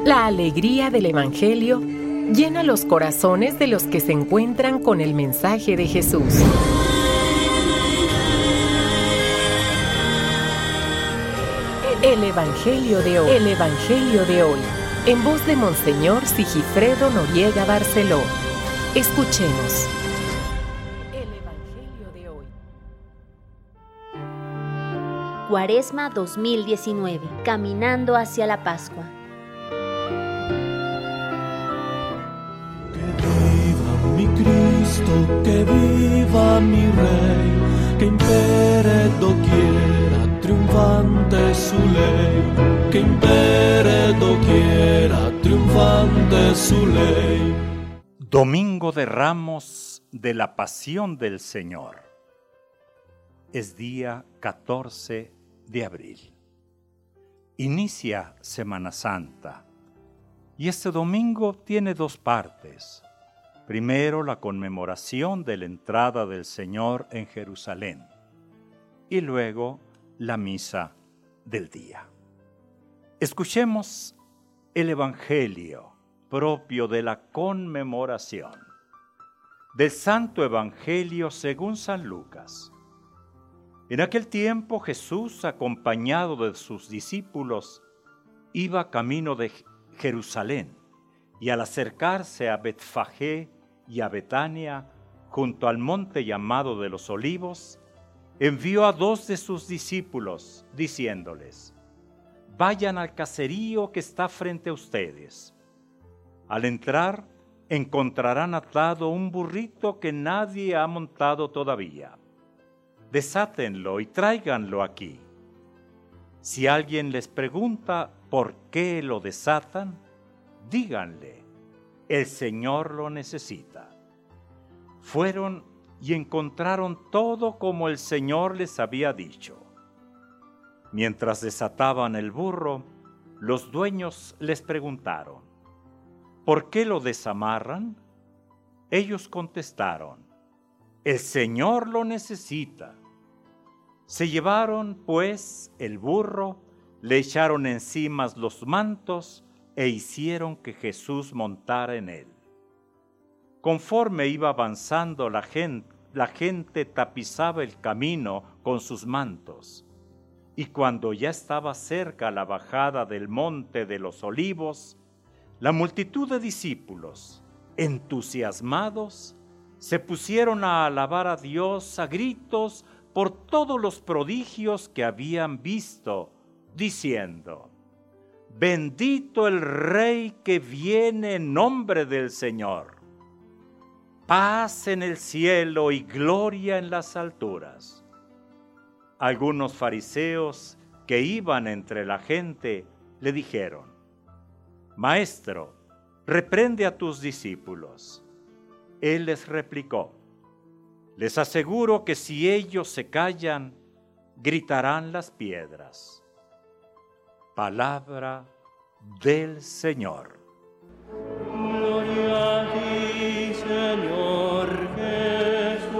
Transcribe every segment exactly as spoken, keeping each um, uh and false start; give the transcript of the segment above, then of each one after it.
La alegría del Evangelio llena los corazones de los que se encuentran con el mensaje de Jesús. El Evangelio de hoy. El Evangelio de hoy. En voz de Monseñor Sigifredo Noriega Barceló. Escuchemos. El Evangelio de hoy. Cuaresma dos mil diecinueve. Caminando hacia la Pascua. Mi Cristo, que viva mi Rey, que impere doquiera, triunfante su ley, que impere doquiera, triunfante su ley. Domingo de Ramos de la Pasión del Señor. Es día catorce de abril. Inicia Semana Santa y este domingo tiene dos partes. Primero, la conmemoración de la entrada del Señor en Jerusalén y luego la misa del día. Escuchemos el Evangelio propio de la conmemoración del Santo Evangelio según San Lucas. En aquel tiempo Jesús, acompañado de sus discípulos, iba camino de Jerusalén y al acercarse a Betfagé y a Betania, junto al monte llamado de los Olivos, envió a dos de sus discípulos, diciéndoles: vayan al caserío que está frente a ustedes. Al entrar, encontrarán atado un burrito que nadie ha montado todavía. Desátenlo y tráiganlo aquí. Si alguien les pregunta por qué lo desatan, díganle: el Señor lo necesita. Fueron y encontraron todo como el Señor les había dicho. Mientras desataban el burro, los dueños les preguntaron: ¿por qué lo desamarran? Ellos contestaron: el Señor lo necesita. Se llevaron, pues, el burro, le echaron encima los mantos e hicieron que Jesús montara en él. Conforme iba avanzando la gente, la gente tapizaba el camino con sus mantos, y cuando ya estaba cerca la bajada del monte de los Olivos, la multitud de discípulos, entusiasmados, se pusieron a alabar a Dios a gritos por todos los prodigios que habían visto, diciendo: bendito el Rey que viene en nombre del Señor. Paz en el cielo y gloria en las alturas. Algunos fariseos que iban entre la gente le dijeron: Maestro, reprende a tus discípulos. Él les replicó: les aseguro que si ellos se callan, gritarán las piedras. Palabra del Señor. Gloria a ti, Señor Jesús.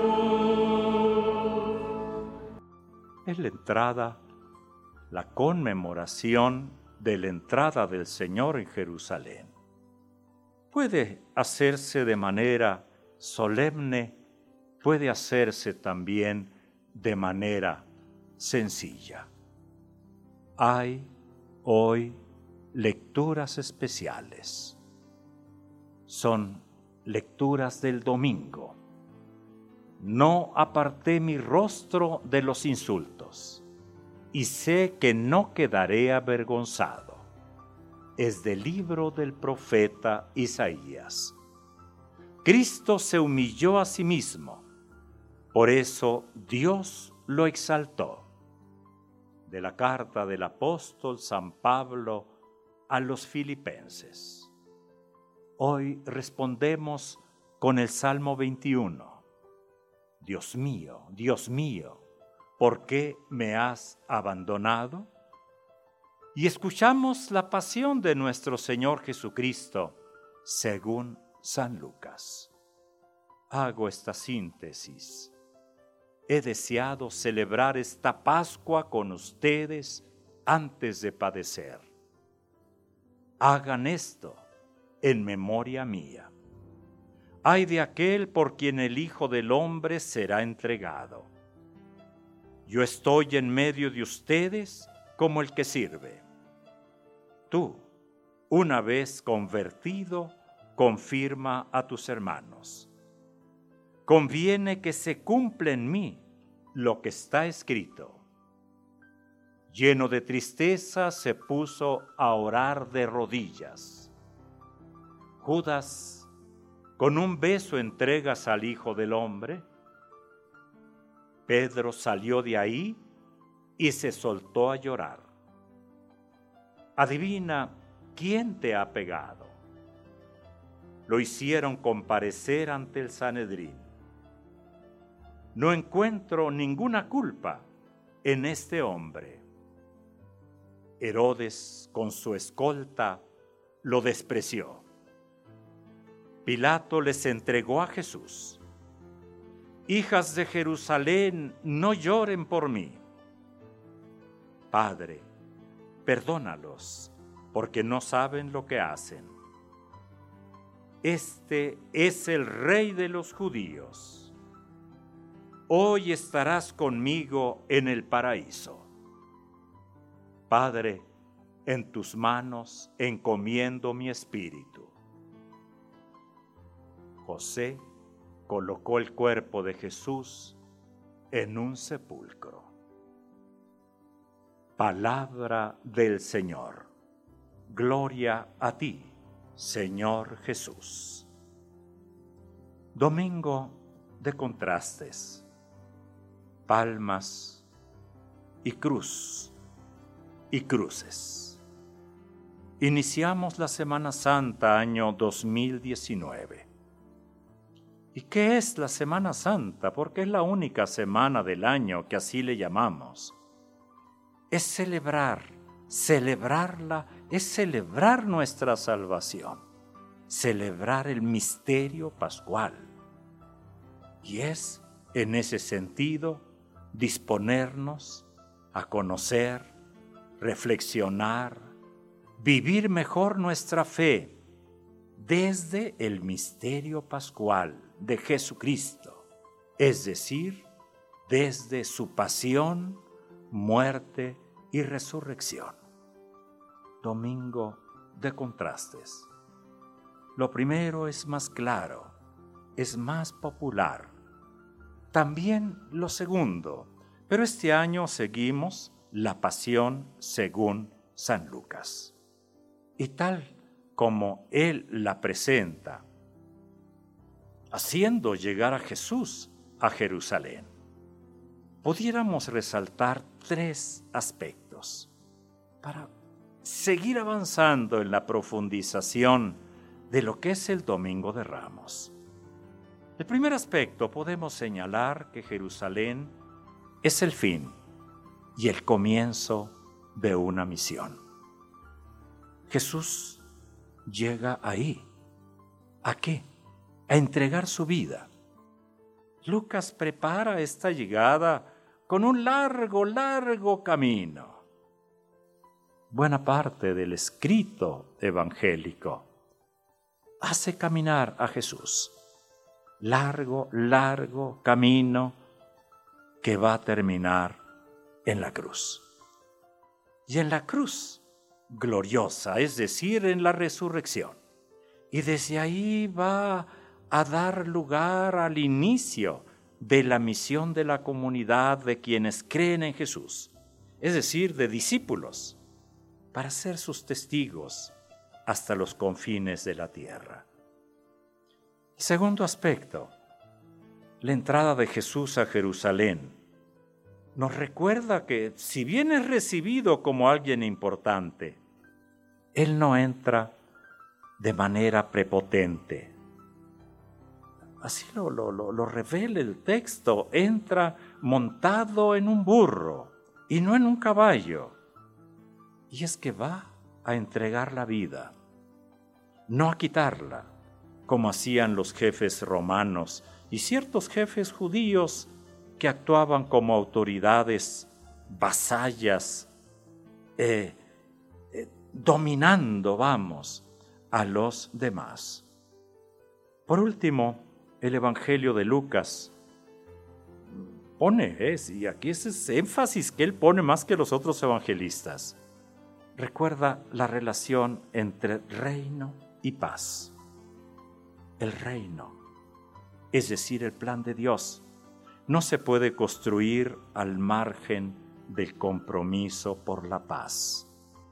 Es la entrada, la conmemoración de la entrada del Señor en Jerusalén. Puede hacerse de manera solemne, puede hacerse también de manera sencilla. Hay hoy lecturas especiales. Son lecturas del domingo. No aparté mi rostro de los insultos, y sé que no quedaré avergonzado. Es del libro del profeta Isaías. Cristo se humilló a sí mismo, por eso Dios lo exaltó. De la carta del apóstol San Pablo a los Filipenses. Hoy respondemos con el Salmo veintiuno. Dios mío, Dios mío, ¿por qué me has abandonado? Y escuchamos la pasión de nuestro Señor Jesucristo según San Lucas. Hago esta síntesis. He deseado celebrar esta Pascua con ustedes antes de padecer. Hagan esto en memoria mía. Ay de aquel por quien el Hijo del Hombre será entregado. Yo estoy en medio de ustedes como el que sirve. Tú, una vez convertido, confirma a tus hermanos. Conviene que se cumpla en mí lo que está escrito. Lleno de tristeza, se puso a orar de rodillas. Judas, ¿con un beso entregas al Hijo del Hombre? Pedro salió de ahí y se soltó a llorar. Adivina quién te ha pegado. Lo hicieron comparecer ante el Sanedrín. No encuentro ninguna culpa en este hombre. Herodes, con su escolta, lo despreció. Pilato les entregó a Jesús. Hijas de Jerusalén, no lloren por mí. Padre, perdónalos, porque no saben lo que hacen. Este es el Rey de los judíos. Hoy estarás conmigo en el paraíso. Padre, en tus manos encomiendo mi espíritu. José colocó el cuerpo de Jesús en un sepulcro. Palabra del Señor. Gloria a ti, Señor Jesús. Domingo de contrastes, palmas y cruz y cruces. Iniciamos la Semana Santa año dos mil diecinueve. ¿Y qué es la Semana Santa? Porque es la única semana del año que así le llamamos. Es celebrar, celebrarla es celebrar nuestra salvación, celebrar el misterio pascual. Y es, en ese sentido, disponernos a conocer, reflexionar, vivir mejor nuestra fe desde el misterio pascual de Jesucristo, es decir, desde su pasión, muerte y resurrección. Domingo de contrastes. Lo primero es más claro, es más popular. También lo segundo, pero este año seguimos la pasión según San Lucas. Y tal como él la presenta, haciendo llegar a Jesús a Jerusalén, pudiéramos resaltar tres aspectos para seguir avanzando en la profundización de lo que es el Domingo de Ramos. El primer aspecto, podemos señalar que Jerusalén es el fin y el comienzo de una misión. Jesús llega ahí. ¿A qué? A entregar su vida. Lucas prepara esta llegada con un largo, largo camino. Buena parte del escrito evangélico hace caminar a Jesús. Largo, largo camino que va a terminar en la cruz. Y en la cruz gloriosa, es decir, en la resurrección. Y desde ahí va a dar lugar al inicio de la misión de la comunidad de quienes creen en Jesús, es decir, de discípulos, para ser sus testigos hasta los confines de la tierra. Segundo aspecto, la entrada de Jesús a Jerusalén nos recuerda que si bien es recibido como alguien importante, Él no entra de manera prepotente. Así lo, lo, lo, lo revela el texto, entra montado en un burro y no en un caballo. Y es que va a entregar la vida, no a quitarla, como hacían los jefes romanos y ciertos jefes judíos que actuaban como autoridades vasallas, eh, eh, dominando, vamos, a los demás. Por último, el Evangelio de Lucas pone, ¿eh? y aquí es ese énfasis que él pone más que los otros evangelistas. Recuerda la relación entre reino y paz. El reino, es decir, el plan de Dios, no se puede construir al margen del compromiso por la paz.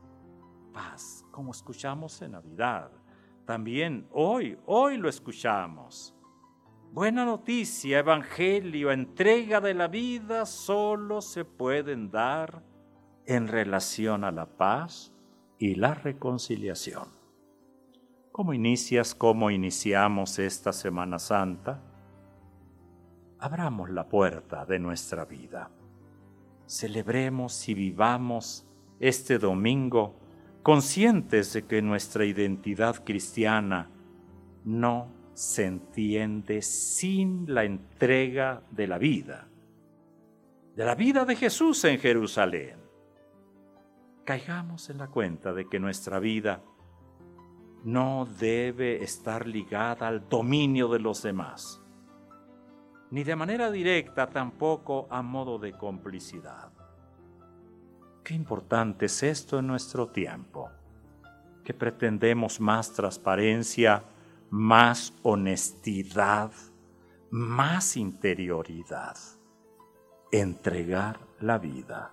Paz, como escuchamos en Navidad, también hoy, hoy lo escuchamos. Buena noticia, evangelio, entrega de la vida solo se pueden dar en relación a la paz y la reconciliación. ¿Cómo inicias, cómo iniciamos esta Semana Santa? Abramos la puerta de nuestra vida. Celebremos y vivamos este domingo conscientes de que nuestra identidad cristiana no se entiende sin la entrega de la vida, de la vida de Jesús en Jerusalén. Caigamos en la cuenta de que nuestra vida no debe estar ligada al dominio de los demás, ni de manera directa tampoco a modo de complicidad. Qué importante es esto en nuestro tiempo, que pretendemos más transparencia, más honestidad, más interioridad. Entregar la vida,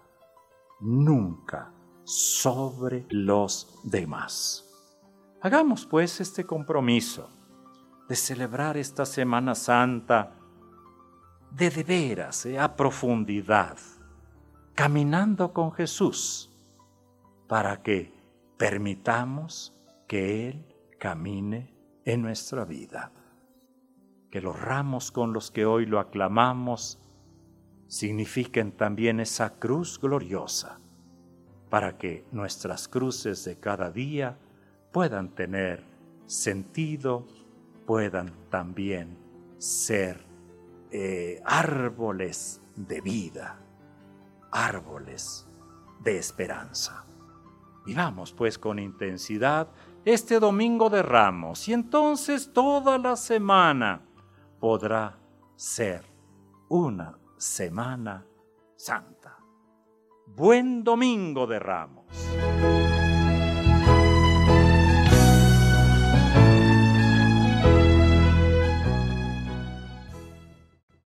nunca sobre los demás. Hagamos pues este compromiso de celebrar esta Semana Santa de de veras, eh, a profundidad, caminando con Jesús, para que permitamos que Él camine en nuestra vida. Que los ramos con los que hoy lo aclamamos signifiquen también esa cruz gloriosa, para que nuestras cruces de cada día puedan tener sentido, puedan también ser eh, árboles de vida, árboles de esperanza. Vivamos pues con intensidad este Domingo de Ramos, y entonces toda la semana podrá ser una Semana Santa. Buen Domingo de Ramos.